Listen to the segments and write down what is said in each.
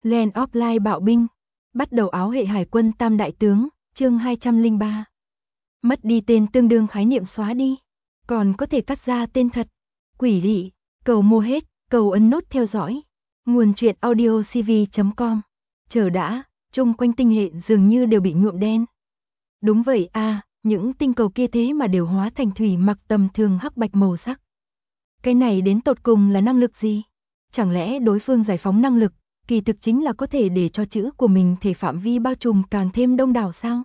Land of Light bạo binh. Bắt đầu áo hệ hải quân tam đại tướng, chương 203. Mất đi tên tương đương khái niệm xóa đi. Còn có thể cắt ra tên thật. Quỷ dị, cầu mua hết, cầu ấn nút theo dõi. Nguồn truyện audiocv.com. Chờ đã, chung quanh tinh hệ dường như đều bị nhuộm đen. Đúng vậy à, những tinh cầu kia thế mà đều hóa thành thủy mặc tầm thường hắc bạch màu sắc. Cái này đến tột cùng là năng lực gì? Chẳng lẽ đối phương giải phóng năng lực, kỳ thực chính là có thể để cho chữ của mình thể phạm vi bao trùm càng thêm đông đảo sao?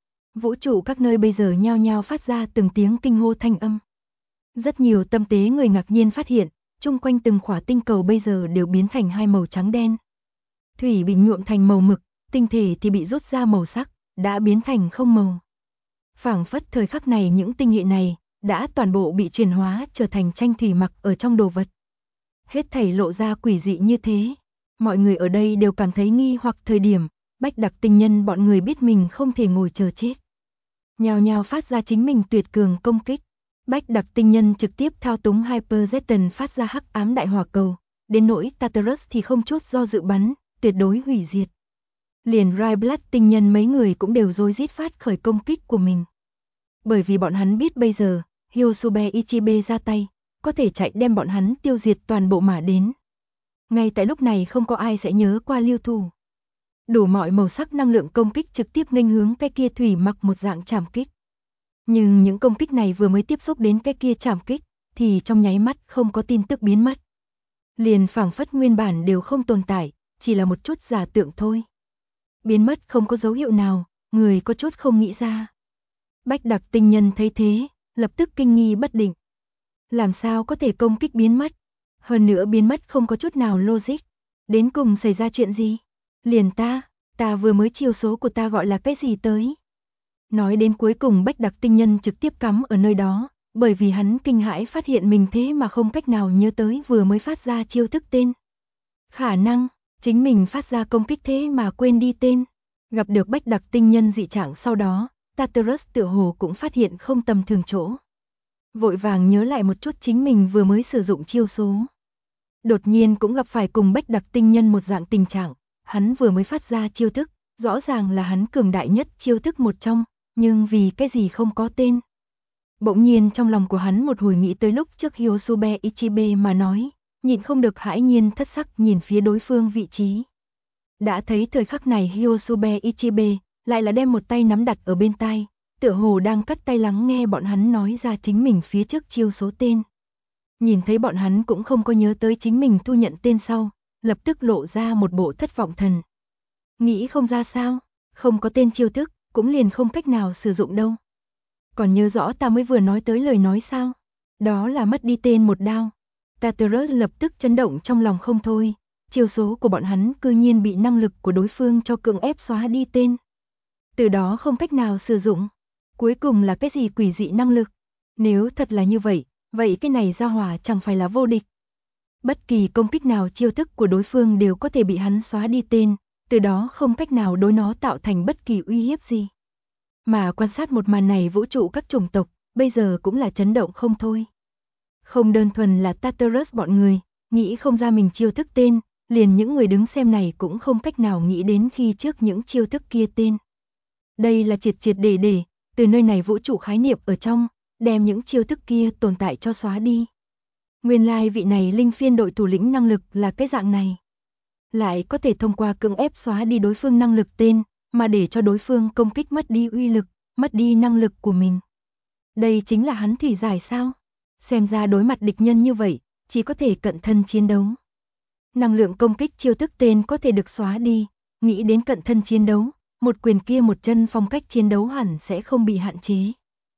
Vũ trụ các nơi bây giờ nhao nhao phát ra từng tiếng kinh hô thanh âm. Rất nhiều tâm tế người ngạc nhiên phát hiện, chung quanh từng khỏa tinh cầu bây giờ đều biến thành hai màu trắng đen. Thủy bị nhuộm thành màu mực, tinh thể thì bị rút ra màu sắc, đã biến thành không màu. Phảng phất thời khắc này những tinh hệ này đã toàn bộ bị chuyển hóa trở thành tranh thủy mặc ở trong đồ vật. Hết thảy lộ ra quỷ dị như thế. Mọi người ở đây đều cảm thấy nghi hoặc thời điểm, Bách Đặc tinh nhân bọn người biết mình không thể ngồi chờ chết. Nhao nhao phát ra chính mình tuyệt cường công kích. Bách Đặc tinh nhân trực tiếp thao túng Hyperzeton phát ra hắc ám đại hỏa cầu, đến nỗi Tartarus thì không chút do dự bắn, tuyệt đối hủy diệt. Liền Ryblood tinh nhân mấy người cũng đều rối rít phát khởi công kích của mình. Bởi vì bọn hắn biết bây giờ, Hyosobe Ichibe ra tay, có thể chạy đem bọn hắn tiêu diệt toàn bộ mà đến. Ngay tại lúc này không có ai sẽ nhớ qua lưu thủ. Đủ mọi màu sắc năng lượng công kích trực tiếp nghênh hướng cái kia thủy mặc một dạng trảm kích. Nhưng những công kích này vừa mới tiếp xúc đến cái kia trảm kích, thì trong nháy mắt không có tin tức biến mất. Liền phảng phất nguyên bản đều không tồn tại, chỉ là một chút giả tượng thôi. Biến mất không có dấu hiệu nào, người có chút không nghĩ ra. Bách Đặc tinh nhân thấy thế, lập tức kinh nghi bất định. Làm sao có thể công kích biến mất? Hơn nữa biến mất không có chút nào logic. Đến cùng xảy ra chuyện gì? Liền ta vừa mới chiêu số của ta gọi là cái gì tới? Nói đến cuối cùng Bách Đặc tinh nhân trực tiếp cắm ở nơi đó, bởi vì hắn kinh hãi phát hiện mình thế mà không cách nào nhớ tới vừa mới phát ra chiêu thức tên. Khả năng, chính mình phát ra công kích thế mà quên đi tên. Gặp được Bách Đặc tinh nhân dị trạng sau đó, Tartarus tựa hồ cũng phát hiện không tầm thường chỗ. Vội vàng nhớ lại một chút chính mình vừa mới sử dụng chiêu số. Đột nhiên cũng gặp phải cùng Bách Đặc tinh nhân một dạng tình trạng, hắn vừa mới phát ra chiêu thức, rõ ràng là hắn cường đại nhất chiêu thức một trong, nhưng vì cái gì không có tên. Bỗng nhiên trong lòng của hắn một hồi nghĩ tới lúc trước Hyosobe Ichibe mà nói, nhịn không được hãi nhiên thất sắc nhìn phía đối phương vị trí. Đã thấy thời khắc này Hyosobe Ichibe lại là đem một tay nắm đặt ở bên tai, tựa hồ đang cắt tay lắng nghe bọn hắn nói ra chính mình phía trước chiêu số tên. Nhìn thấy bọn hắn cũng không có nhớ tới chính mình thu nhận tên sau, lập tức lộ ra một bộ thất vọng thần. Nghĩ không ra sao, không có tên chiêu thức, cũng liền không cách nào sử dụng đâu. Còn nhớ rõ ta mới vừa nói tới lời nói sao? Đó là mất đi tên một đao. Tartarus lập tức chấn động trong lòng không thôi, chiêu số của bọn hắn cư nhiên bị năng lực của đối phương cho cưỡng ép xóa đi tên. Từ đó không cách nào sử dụng. Cuối cùng là cái gì quỷ dị năng lực? Nếu thật là như vậy, vậy cái này ra hỏa chẳng phải là vô địch. Bất kỳ công kích nào chiêu thức của đối phương đều có thể bị hắn xóa đi tên, từ đó không cách nào đối nó tạo thành bất kỳ uy hiếp gì. Mà quan sát một màn này vũ trụ các chủng tộc, bây giờ cũng là chấn động không thôi. Không đơn thuần là Tartarus bọn người, nghĩ không ra mình chiêu thức tên, liền những người đứng xem này cũng không cách nào nghĩ đến khi trước những chiêu thức kia tên. Đây là triệt triệt để, từ nơi này vũ trụ khái niệm ở trong, đem những chiêu thức kia tồn tại cho xóa đi. Nguyên lai vị này linh phiên đội thủ lĩnh năng lực là cái dạng này. Lại có thể thông qua cưỡng ép xóa đi đối phương năng lực tên, mà để cho đối phương công kích mất đi uy lực, mất đi năng lực của mình. Đây chính là hắn thủy giải sao? Xem ra đối mặt địch nhân như vậy, chỉ có thể cận thân chiến đấu. Năng lượng công kích chiêu thức tên có thể được xóa đi, nghĩ đến cận thân chiến đấu, một quyền kia một chân phong cách chiến đấu hẳn sẽ không bị hạn chế.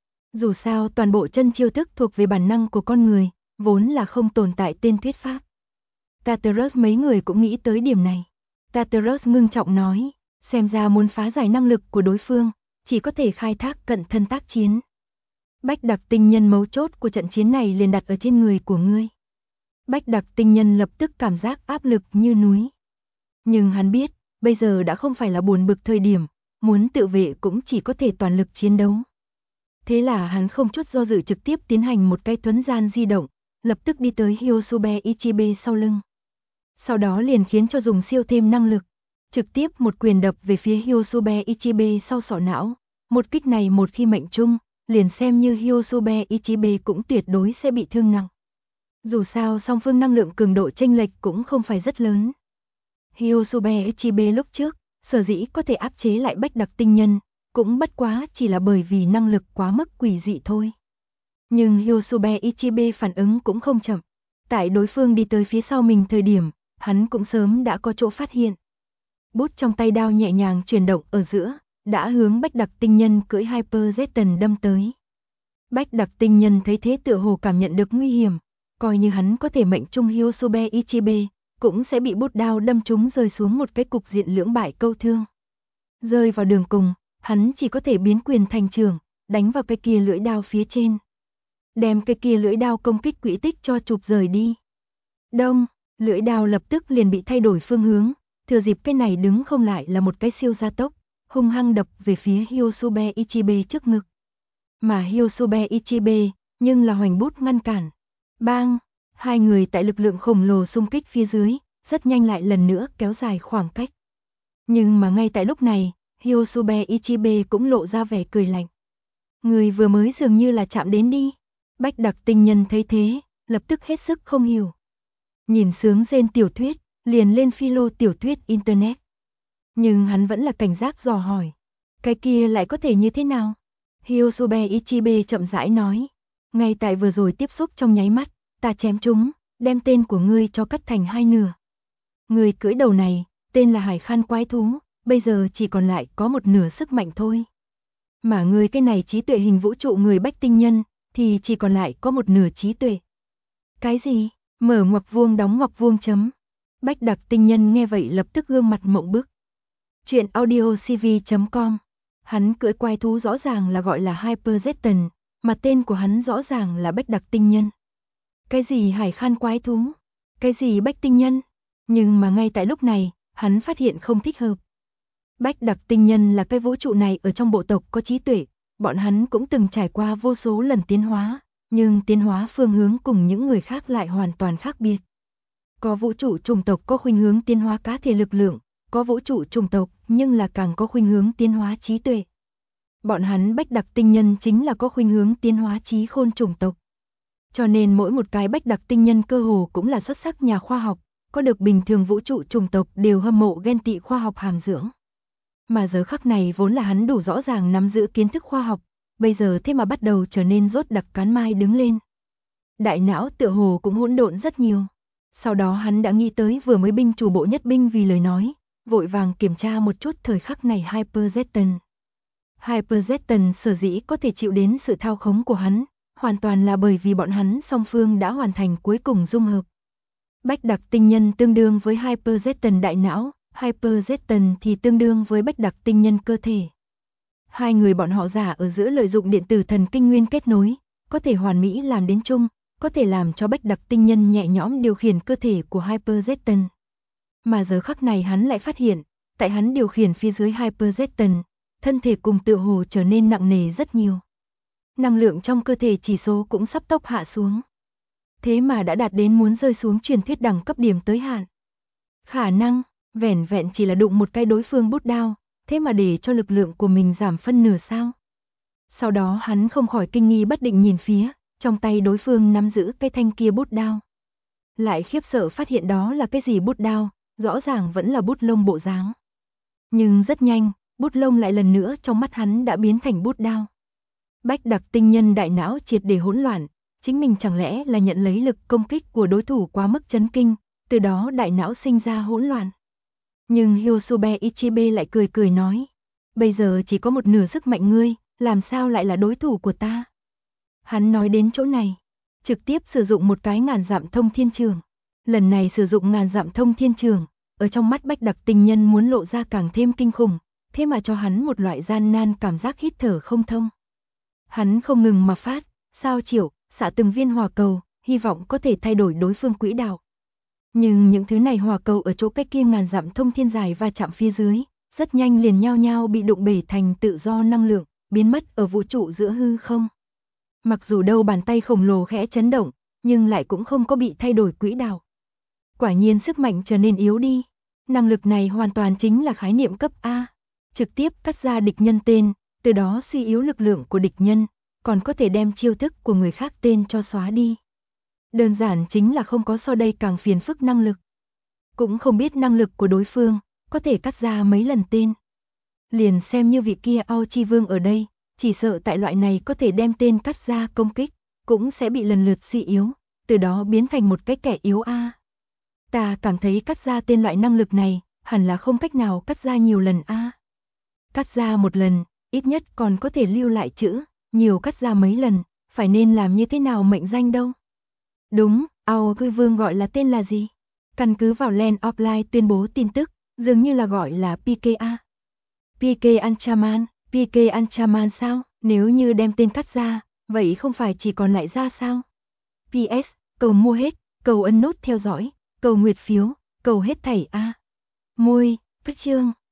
Dù sao toàn bộ chân chiêu thức thuộc về bản năng của con người, vốn là không tồn tại tên thuyết pháp. Tartarus mấy người cũng nghĩ tới điểm này. Tartarus ngưng trọng nói, xem ra muốn phá giải năng lực của đối phương, chỉ có thể khai thác cận thân tác chiến. Bách Đặc tinh nhân mấu chốt của trận chiến này liền đặt ở trên người của ngươi. Bách Đặc tinh nhân lập tức cảm giác áp lực như núi. Nhưng hắn biết, bây giờ đã không phải là buồn bực thời điểm, muốn tự vệ cũng chỉ có thể toàn lực chiến đấu. Thế là hắn không chút do dự trực tiếp tiến hành một cái thuấn gian di động, lập tức đi tới Hyosobe Ichibe sau lưng. sau đó liền khiến cho dùng siêu thêm năng lực, trực tiếp một quyền đập về phía Hyosuke Ichibe sau sọ não. Một kích này một khi mệnh trung, liền xem như Hyosuke Ichibe cũng tuyệt đối sẽ bị thương nặng. Dù sao song phương năng lượng cường độ chênh lệch cũng không phải rất lớn. Hyosuke Ichibe lúc trước, sở dĩ có thể áp chế lại Bách Đặc Tinh Nhân, cũng bất quá chỉ là bởi vì năng lực quá mức quỷ dị thôi. Nhưng Hyosuke Ichibe phản ứng cũng không chậm. Tại đối phương đi tới phía sau mình thời điểm, hắn cũng sớm đã có chỗ phát hiện. Bút trong tay đao nhẹ nhàng chuyển động ở giữa, đã hướng Bách Đặc Tinh Nhân cưỡi Hyper Zeton đâm tới. Bách Đặc Tinh Nhân thấy thế tựa hồ cảm nhận được nguy hiểm, coi như hắn có thể mệnh trung Hyosuke Ichibe, cũng sẽ bị bút đao đâm trúng rơi xuống một cái cục diện lưỡng bại câu thương. Rơi vào đường cùng, hắn chỉ có thể biến quyền thành trường, đánh vào cái kia lưỡi đao phía trên. Đem cái kia lưỡi đao công kích quỹ tích cho chụp rời đi. Đông, lưỡi đao lập tức liền bị thay đổi phương hướng, thừa dịp cái này đứng không lại là một cái siêu gia tốc, hung hăng đập về phía Hyosuke Ichibe trước ngực. Mà Hyosuke Ichibe, nhưng là hoành bút ngăn cản. Bang, hai người tại lực lượng khổng lồ xung kích phía dưới, rất nhanh lại lần nữa kéo dài khoảng cách. Nhưng mà ngay tại lúc này, Hyosuke Ichibe cũng lộ ra vẻ cười lạnh. Người vừa mới dường như là chạm đến đi. Bách Đặc Tinh Nhân thấy thế, lập tức hết sức không hiểu. Nhìn sướng rên tiểu thuyết, liền lên philo tiểu thuyết internet. Nhưng hắn vẫn là cảnh giác dò hỏi. Cái kia lại có thể như thế nào? Hyosuke Ichibe chậm rãi nói. Ngay tại vừa rồi tiếp xúc trong nháy mắt, ta chém chúng, đem tên của ngươi cho cắt thành hai nửa. Người cưỡi đầu này, tên là Hải Khan quái thú, bây giờ chỉ còn lại có một nửa sức mạnh thôi. Mà ngươi cái này trí tuệ hình vũ trụ người Bách Tinh Nhân, thì chỉ còn lại có một nửa trí tuệ. Cái gì? Mở ngoặc vuông đóng ngoặc vuông chấm. Bách Đặc Tinh Nhân nghe vậy lập tức gương mặt mộng bức. Chuyện audiocv.com. Hắn cưỡi quái thú rõ ràng là gọi là Hyper Zeton, mà tên của hắn rõ ràng là Bách Đặc Tinh Nhân. Cái gì Hải Khan quái thú? Cái gì Bách Tinh Nhân? Nhưng mà ngay tại lúc này, hắn phát hiện không thích hợp. Bách Đặc Tinh Nhân là cái vũ trụ này ở trong bộ tộc có trí tuệ, bọn hắn cũng từng trải qua vô số lần tiến hóa, nhưng tiến hóa phương hướng cùng những người khác lại hoàn toàn khác biệt. Có vũ trụ chủng tộc có khuynh hướng tiến hóa cá thể lực lượng, có vũ trụ chủng tộc nhưng là càng có khuynh hướng tiến hóa trí tuệ. Bọn hắn Bách Đặc Tinh Nhân chính là có khuynh hướng tiến hóa trí khôn chủng tộc. Cho nên mỗi một cái Bách Đặc Tinh Nhân cơ hồ cũng là xuất sắc nhà khoa học, có được bình thường vũ trụ chủng tộc đều hâm mộ ghen tị khoa học hàm dưỡng. Mà giờ khắc này vốn là hắn đủ rõ ràng nắm giữ kiến thức khoa học, bây giờ thế mà bắt đầu trở nên rốt đặc cán mai đứng lên. Đại não tựa hồ cũng hỗn độn rất nhiều. Sau đó hắn đã nghĩ tới vừa mới binh chủ bộ nhất binh vì lời nói, vội vàng kiểm tra một chút thời khắc này Hyper Zeton. Hyper Zeton sở dĩ có thể chịu đến sự thao khống của hắn, hoàn toàn là bởi vì bọn hắn song phương đã hoàn thành cuối cùng dung hợp. Bách Đặc Tinh Nhân tương đương với Hyper Zeton đại não, Hyper Zeton thì tương đương với Bách Đặc Tinh Nhân cơ thể. Hai người bọn họ giả ở giữa lợi dụng điện tử thần kinh nguyên kết nối, có thể hoàn mỹ làm đến chung, có thể làm cho Bách Đặc Tinh Nhân nhẹ nhõm điều khiển cơ thể của Hyper Zeton. Mà giờ khắc này hắn lại phát hiện, tại hắn điều khiển phía dưới Hyper Zeton, thân thể cùng tựa hồ trở nên nặng nề rất nhiều. Năng lượng trong cơ thể chỉ số cũng sắp tốc hạ xuống. Thế mà đã đạt đến muốn rơi xuống truyền thuyết đẳng cấp điểm tới hạn. Khả năng, vẻn vẹn chỉ là đụng một cái đối phương bút đao, thế mà để cho lực lượng của mình giảm phân nửa sao? Sau đó hắn không khỏi kinh nghi bất định nhìn phía, trong tay đối phương nắm giữ cái thanh kia bút đao. Lại khiếp sợ phát hiện đó là cái gì bút đao, rõ ràng vẫn là bút lông bộ dáng. Nhưng rất nhanh, bút lông lại lần nữa trong mắt hắn đã biến thành bút đao. Bách Đặc Tinh Nhân đại não triệt để hỗn loạn, chính mình chẳng lẽ là nhận lấy lực công kích của đối thủ quá mức chấn kinh, từ đó đại não sinh ra hỗn loạn. Nhưng Hyosuke Ichibe lại cười cười nói, bây giờ chỉ có một nửa sức mạnh ngươi, làm sao lại là đối thủ của ta? Hắn nói đến chỗ này, trực tiếp sử dụng một cái ngàn dặm thông thiên trường. Lần này sử dụng ngàn dặm thông thiên trường, ở trong mắt Bách Đặc Tinh Nhân muốn lộ ra càng thêm kinh khủng, thế mà cho hắn một loại gian nan cảm giác hít thở không thông. Hắn không ngừng mà phát, sao chiểu, xạ từng viên hỏa cầu, hy vọng có thể thay đổi đối phương quỹ đạo. Nhưng những thứ này hỏa cầu ở chỗ cách kia ngàn dặm thông thiên dài va chạm phía dưới, rất nhanh liền nhao nhao bị đụng bể thành tự do năng lượng, biến mất ở vũ trụ giữa hư không. Mặc dù đầu bàn tay khổng lồ khẽ chấn động, nhưng lại cũng không có bị thay đổi quỹ đạo. Quả nhiên sức mạnh trở nên yếu đi. Năng lực này hoàn toàn chính là khái niệm cấp A. Trực tiếp cắt ra địch nhân tên, từ đó suy yếu lực lượng của địch nhân, còn có thể đem chiêu thức của người khác tên cho xóa đi. Đơn giản chính là không có so đây càng phiền phức năng lực. Cũng không biết năng lực của đối phương, có thể cắt ra mấy lần tên. Liền xem như vị kia Ao Chi Vương ở đây, chỉ sợ tại loại này có thể đem tên cắt ra công kích, cũng sẽ bị lần lượt suy yếu, từ đó biến thành một cái kẻ yếu A. Ta cảm thấy cắt ra tên loại năng lực này, hẳn là không cách nào cắt ra nhiều lần A. Cắt ra một lần, ít nhất còn có thể lưu lại chữ, nhiều cắt ra mấy lần, phải nên làm như thế nào mệnh danh đâu. Đúng, Ao Chi Vương gọi là tên là gì? Căn cứ vào Land Offline tuyên bố tin tức, dường như là gọi là PKA. PK Anchaman, PK Anchaman sao? Nếu như đem tên cắt ra, vậy không phải chỉ còn lại ra sao? PS, cầu mua hết, cầu ấn nút theo dõi, cầu nguyệt phiếu, cầu hết thảy A. Môi, vứt chương.